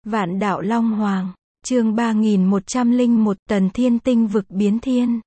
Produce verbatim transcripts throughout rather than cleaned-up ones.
Vạn đạo Long Hoàng, chương ba nghìn một trăm lẻ một Tần Thiên Tinh vực biến thiên.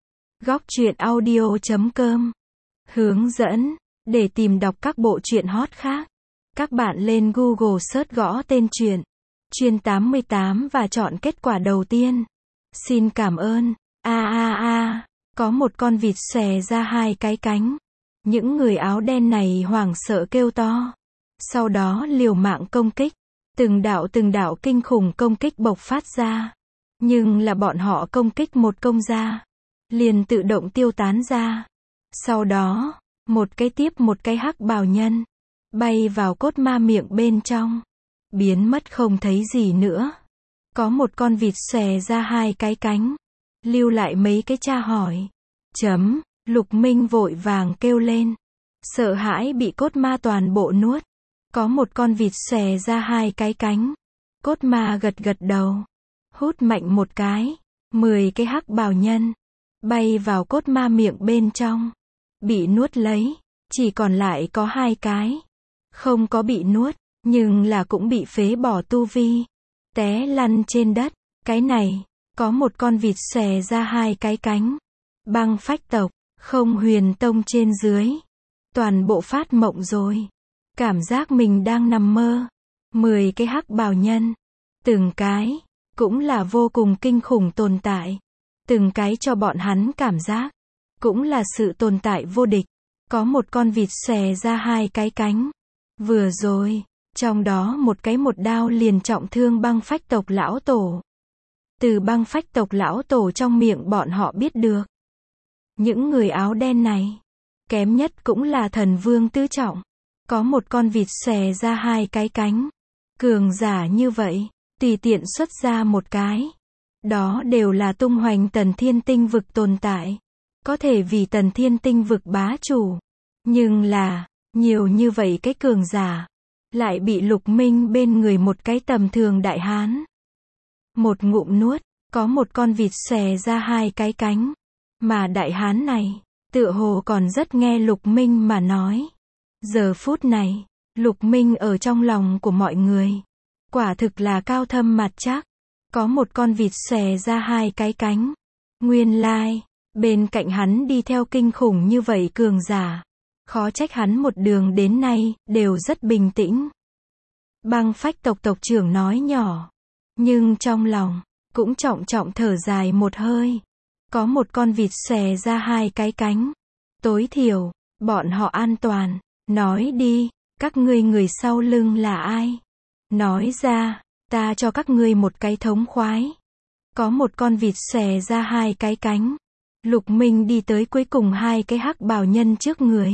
Góc truyện audio chấm com. Hướng dẫn, để tìm đọc các bộ truyện hot khác, các bạn lên Google search gõ tên truyện Chuyên tám mươi tám và chọn kết quả đầu tiên. Xin cảm ơn. A a a, có một con vịt xòe ra hai cái cánh. Những người áo đen này hoảng sợ kêu to. Sau đó liều mạng công kích. Từng đạo từng đạo kinh khủng công kích bộc phát ra. Nhưng là bọn họ công kích một công ra, liền tự động tiêu tán ra. Sau đó, một cái tiếp một cái hắc bào nhân, bay vào cốt ma miệng bên trong. Biến mất không thấy gì nữa. Có một con vịt xòe ra hai cái cánh. Lưu lại mấy cái tra hỏi. Chấm, Lục Minh vội vàng kêu lên. Sợ hãi bị cốt ma toàn bộ nuốt. Có một con vịt xòe ra hai cái cánh. Cốt ma gật gật đầu. Hút mạnh một cái. Mười cái hắc bào nhân. Bay vào cốt ma miệng bên trong. Bị nuốt lấy. Chỉ còn lại có hai cái. Không có bị nuốt. Nhưng là cũng bị phế bỏ tu vi. Té lăn trên đất. Cái này. Có một con vịt xòe ra hai cái cánh. Băng phách tộc. Không huyền tông trên dưới. Toàn bộ phát mộng rồi. Cảm giác mình đang nằm mơ. Mười cái hắc bào nhân. Từng cái. Cũng là vô cùng kinh khủng tồn tại. Từng cái cho bọn hắn cảm giác. Cũng là sự tồn tại vô địch. Có một con vịt xòe ra hai cái cánh. Vừa rồi. Trong đó một cái một đao liền trọng thương băng phách tộc lão tổ. Từ băng phách tộc lão tổ trong miệng bọn họ biết được. Những người áo đen này. Kém nhất cũng là thần vương tứ trọng. Có một con vịt xòe ra hai cái cánh. Cường giả như vậy, tùy tiện xuất ra một cái. Đó đều là tung hoành Tần Thiên Tinh vực tồn tại. Có thể vì Tần Thiên Tinh vực bá chủ. Nhưng là, nhiều như vậy cái cường giả. Lại bị Lục Minh bên người một cái tầm thường đại hán. Một ngụm nuốt, có một con vịt xòe ra hai cái cánh. Mà đại hán này, tựa hồ còn rất nghe Lục Minh mà nói. Giờ phút này, Lục Minh ở trong lòng của mọi người. Quả thực là cao thâm mặt chắc. Có một con vịt xòe ra hai cái cánh. Nguyên lai, bên cạnh hắn đi theo kinh khủng như vậy cường giả. Khó trách hắn một đường đến nay, đều rất bình tĩnh. Băng phách tộc tộc trưởng nói nhỏ. Nhưng trong lòng, cũng trọng trọng thở dài một hơi. Có một con vịt xòe ra hai cái cánh. Tối thiểu, bọn họ an toàn. Nói đi, các ngươi người sau lưng là ai? Nói ra, ta cho các ngươi một cái thống khoái. Có một con vịt xòe ra hai cái cánh. Lục Minh đi tới cuối cùng hai cái hắc bào nhân trước người.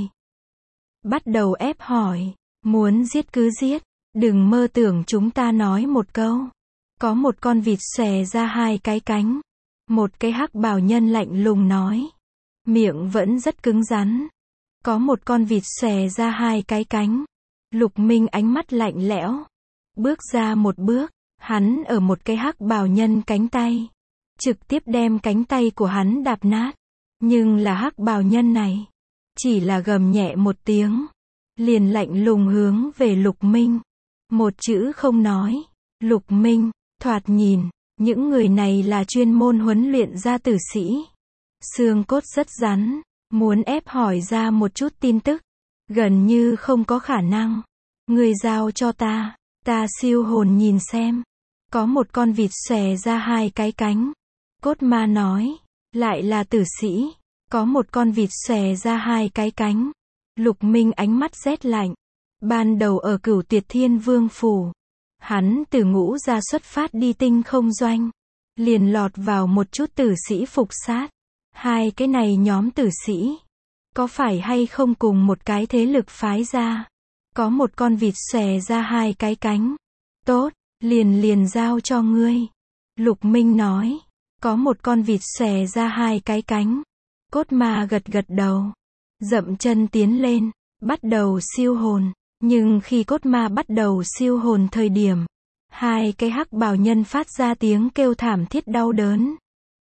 Bắt đầu ép hỏi, muốn giết cứ giết, đừng mơ tưởng chúng ta nói một câu. Có một con vịt xòe ra hai cái cánh. Một cái hắc bào nhân lạnh lùng nói. Miệng vẫn rất cứng rắn. Có một con vịt xòe ra hai cái cánh. Lục Minh ánh mắt lạnh lẽo. Bước ra một bước, hắn ở một cái hắc bào nhân cánh tay. Trực tiếp đem cánh tay của hắn đạp nát. Nhưng là hắc bào nhân này. Chỉ là gầm nhẹ một tiếng. Liền lạnh lùng hướng về Lục Minh. Một chữ không nói. Lục Minh, thoạt nhìn, những người này là chuyên môn huấn luyện ra tử sĩ. Xương cốt rất rắn. Muốn ép hỏi ra một chút tin tức. Gần như không có khả năng. Người giao cho ta. Ta siêu hồn nhìn xem. Có một con vịt xòe ra hai cái cánh. Cốt ma nói. Lại là tử sĩ. Có một con vịt xòe ra hai cái cánh. Lục Minh ánh mắt rét lạnh. Ban đầu ở Cửu Tuyệt Thiên Vương phủ. Hắn từ ngũ ra xuất phát đi tinh không doanh. Liền lọt vào một chút tử sĩ phục sát. Hai cái này nhóm tử sĩ. Có phải hay không cùng một cái thế lực phái ra. Có một con vịt xòe ra hai cái cánh. Tốt, liền liền giao cho ngươi. Lục Minh nói. Có một con vịt xòe ra hai cái cánh. Cốt ma gật gật đầu. Dậm chân tiến lên. Bắt đầu siêu hồn. Nhưng khi cốt ma bắt đầu siêu hồn thời điểm. Hai cái hắc bào nhân phát ra tiếng kêu thảm thiết đau đớn.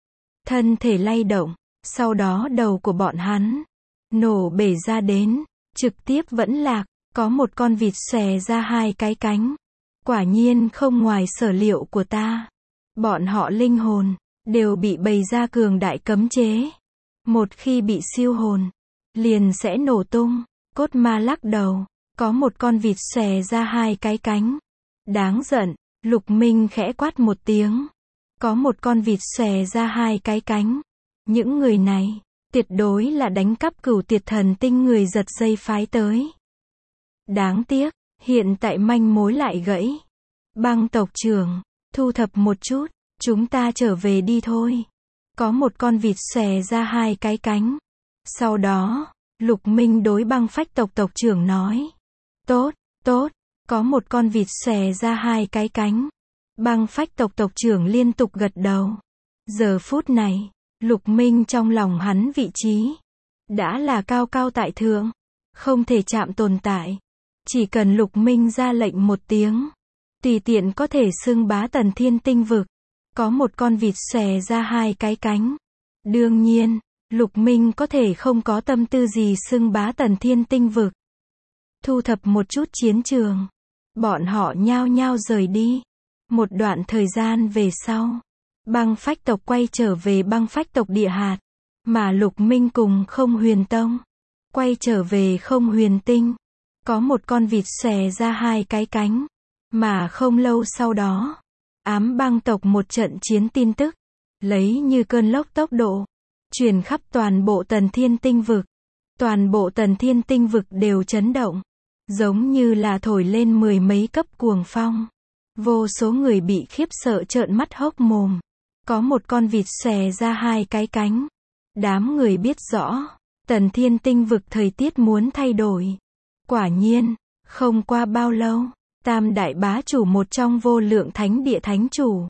Thân thể lay động. Sau đó đầu của bọn hắn nổ bể ra đến, trực tiếp vẫn lạc. Có một con vịt xòe ra hai cái cánh. Quả nhiên không ngoài sở liệu của ta. Bọn họ linh hồn, đều bị bày ra cường đại cấm chế. Một khi bị siêu hồn, liền sẽ nổ tung. Cốt ma lắc đầu, có một con vịt xòe ra hai cái cánh. Đáng giận, Lục Minh khẽ quát một tiếng. Có một con vịt xòe ra hai cái cánh. Những người này, tuyệt đối là đánh cắp Cửu Tiệt Thần Tinh người giật dây phái tới. Đáng tiếc, hiện tại manh mối lại gãy. Băng tộc trưởng, thu thập một chút, chúng ta trở về đi thôi. Có một con vịt xòe ra hai cái cánh. Sau đó, Lục Minh đối băng phách tộc tộc trưởng nói. Tốt, tốt, có một con vịt xòe ra hai cái cánh. Băng phách tộc tộc trưởng liên tục gật đầu. Giờ phút này, Lục Minh trong lòng hắn vị trí, đã là cao cao tại thượng, không thể chạm tồn tại. Chỉ cần Lục Minh ra lệnh một tiếng, tùy tiện có thể xưng bá Tần Thiên Tinh vực. Có một con vịt xòe ra hai cái cánh. Đương nhiên, Lục Minh có thể không có tâm tư gì xưng bá Tần Thiên Tinh vực. Thu thập một chút chiến trường. Bọn họ nhao nhao rời đi. Một đoạn thời gian về sau, băng phách tộc quay trở về băng phách tộc địa hạt. Mà Lục Minh cùng Không Huyền Tông quay trở về Không Huyền Tinh. Có một con vịt xòe ra hai cái cánh. Mà không lâu sau đó, Ám Băng tộc một trận chiến tin tức, lấy như cơn lốc tốc độ, truyền khắp toàn bộ Tần Thiên Tinh vực. Toàn bộ Tần Thiên Tinh vực đều chấn động, giống như là thổi lên mười mấy cấp cuồng phong. Vô số người bị khiếp sợ trợn mắt hốc mồm. Có một con vịt xòe ra hai cái cánh. Đám người biết rõ, Tần Thiên Tinh vực thời tiết muốn thay đổi. Quả nhiên, không qua bao lâu, Tam đại bá chủ một trong Vô Lượng Thánh Địa thánh chủ,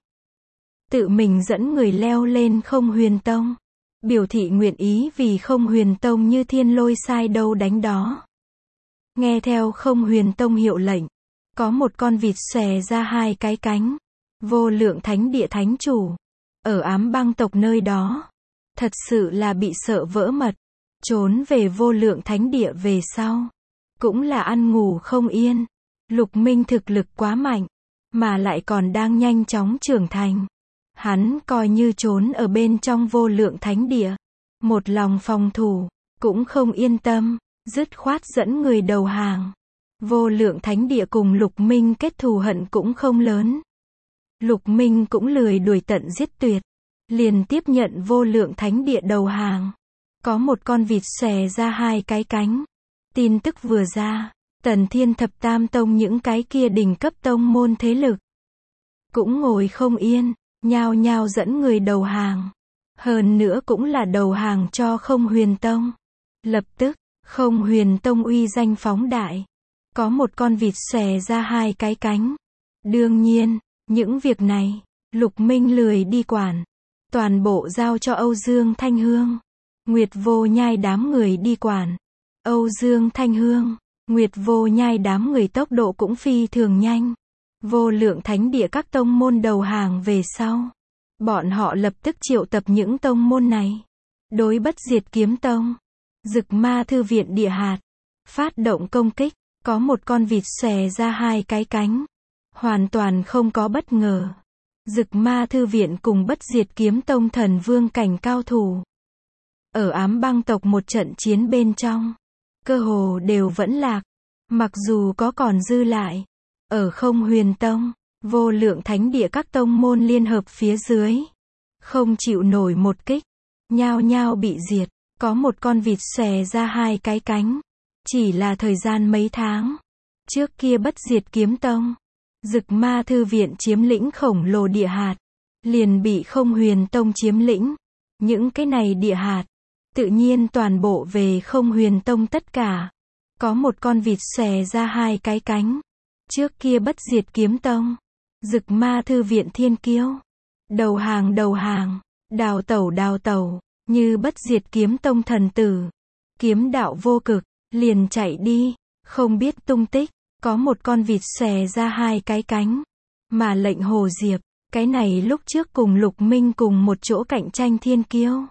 tự mình dẫn người leo lên Không Huyền Tông, biểu thị nguyện ý vì Không Huyền Tông như thiên lôi sai đâu đánh đó. Nghe theo Không Huyền Tông hiệu lệnh, có một con vịt xòe ra hai cái cánh. Vô Lượng Thánh Địa thánh chủ, ở Ám Băng tộc nơi đó, thật sự là bị sợ vỡ mật, trốn về Vô Lượng Thánh Địa về sau, cũng là ăn ngủ không yên. Lục Minh thực lực quá mạnh, mà lại còn đang nhanh chóng trưởng thành. Hắn coi như trốn ở bên trong Vô Lượng Thánh Địa, một lòng phòng thủ, cũng không yên tâm, dứt khoát dẫn người đầu hàng. Vô Lượng Thánh Địa cùng Lục Minh kết thù hận cũng không lớn. Lục Minh cũng lười đuổi tận giết tuyệt, liền tiếp nhận Vô Lượng Thánh Địa đầu hàng. Có một con vịt xòe ra hai cái cánh. Tin tức vừa ra, Tần Thiên Thập Tam Tông những cái kia đỉnh cấp tông môn thế lực cũng ngồi không yên, nhao nhao dẫn người đầu hàng. Hơn nữa cũng là đầu hàng cho Không Huyền Tông. Lập tức, Không Huyền Tông uy danh phóng đại. Có một con vịt xòe ra hai cái cánh. Đương nhiên, những việc này, Lục Minh lười đi quản. Toàn bộ giao cho Âu Dương Thanh Hương, Nguyệt Vô Nhai đám người đi quản. Âu Dương Thanh Hương, Nguyệt Vô Nhai đám người tốc độ cũng phi thường nhanh. Vô Lượng Thánh Địa các tông môn đầu hàng về sau, bọn họ lập tức triệu tập những tông môn này, đối Bất Diệt Kiếm Tông, Dực Ma Thư Viện Địa hạt, phát động công kích. Có một con vịt xòe ra hai cái cánh, hoàn toàn không có bất ngờ. Dực Ma Thư Viện cùng Bất Diệt Kiếm Tông thần vương cảnh cao thủ, ở Ám Băng tộc một trận chiến bên trong, cơ hồ đều vẫn lạc. Mặc dù có còn dư lại, ở Không Huyền Tông, Vô Lượng Thánh Địa các tông môn liên hợp phía dưới, không chịu nổi một kích, nhao nhao bị diệt. Có một con vịt xòe ra hai cái cánh. Chỉ là thời gian mấy tháng, trước kia Bất Diệt Kiếm Tông, Dực Ma Thư Viện chiếm lĩnh khổng lồ địa hạt, liền bị Không Huyền Tông chiếm lĩnh. Những cái này địa hạt, tự nhiên toàn bộ về Không Huyền Tông tất cả. Có một con vịt xòe ra hai cái cánh. Trước kia Bất Diệt Kiếm Tông, Dực Ma Thư Viện thiên kiêu, đầu hàng đầu hàng, đào tẩu đào tẩu, như Bất Diệt Kiếm Tông thần tử, kiếm đạo vô cực, liền chạy đi, không biết tung tích. Có một con vịt xòe ra hai cái cánh, mà lệnh Hồ Diệp, cái này lúc trước cùng Lục Minh cùng một chỗ cạnh tranh thiên kiêu,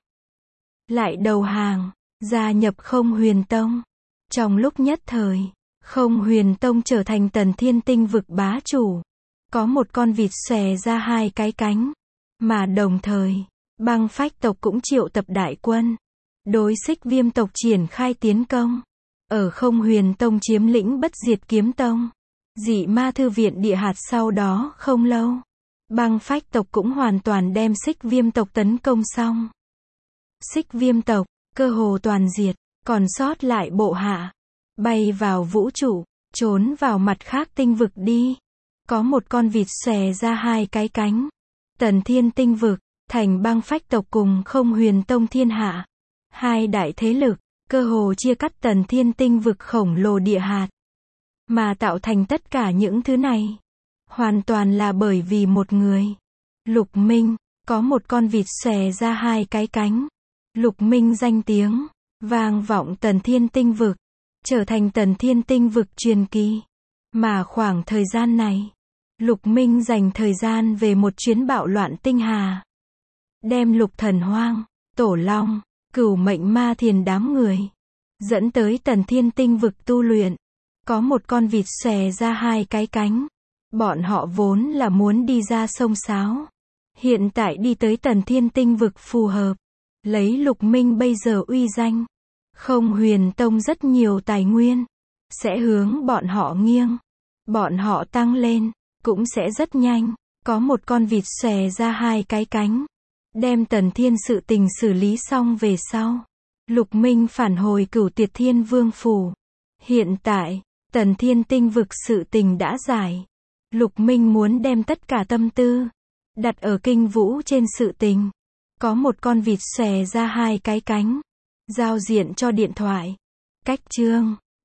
lại đầu hàng, gia nhập Không Huyền Tông. Trong lúc nhất thời, Không Huyền Tông trở thành Tần Thiên Tinh vực bá chủ. Có một con vịt xòe ra hai cái cánh. Mà đồng thời, băng phách tộc cũng triệu tập đại quân. Đối Xích Viêm tộc triển khai tiến công. Ở Không Huyền Tông chiếm lĩnh Bất Diệt Kiếm Tông. Dị Ma Thư viện địa hạt sau đó không lâu. Băng phách tộc cũng hoàn toàn đem Xích Viêm tộc tấn công xong. Xích Viêm tộc, cơ hồ toàn diệt, còn sót lại bộ hạ. Bay vào vũ trụ, trốn vào mặt khác tinh vực đi. Có một con vịt xòe ra hai cái cánh. Tần Thiên tinh vực, thành băng phách tộc cùng Không Huyền Tông thiên hạ. Hai đại thế lực, cơ hồ chia cắt Tần Thiên tinh vực khổng lồ địa hạt. Mà tạo thành tất cả những thứ này. Hoàn toàn là bởi vì một người. Lục Minh, có một con vịt xòe ra hai cái cánh. Lục Minh danh tiếng, vang vọng Tần Thiên tinh vực. Trở thành Tần Thiên tinh vực truyền kỳ. Mà khoảng thời gian này, Lục Minh dành thời gian về một chuyến bạo loạn tinh hà. Đem Lục Thần Hoang, Tổ Long, Cửu Mệnh Ma Thiền đám người. Dẫn tới Tần Thiên tinh vực tu luyện. Có một con vịt xòe ra hai cái cánh. Bọn họ vốn là muốn đi ra sông Sáo. Hiện tại đi tới Tần Thiên tinh vực phù hợp. Lấy Lục Minh bây giờ uy danh. Không Huyền Tông rất nhiều tài nguyên. Sẽ hướng bọn họ nghiêng. Bọn họ tăng lên. Cũng sẽ rất nhanh. Có một con vịt xòe ra hai cái cánh. Đem Tần Thiên sự tình xử lý xong về sau. Lục Minh phản hồi Cửu Tuyệt Thiên Vương phủ. Hiện tại, Tần Thiên tinh vực sự tình đã giải. Lục Minh muốn đem tất cả tâm tư đặt ở Kinh Vũ trên sự tình. Có một con vịt xòe ra hai cái cánh. Giao diện cho điện thoại. Cách chương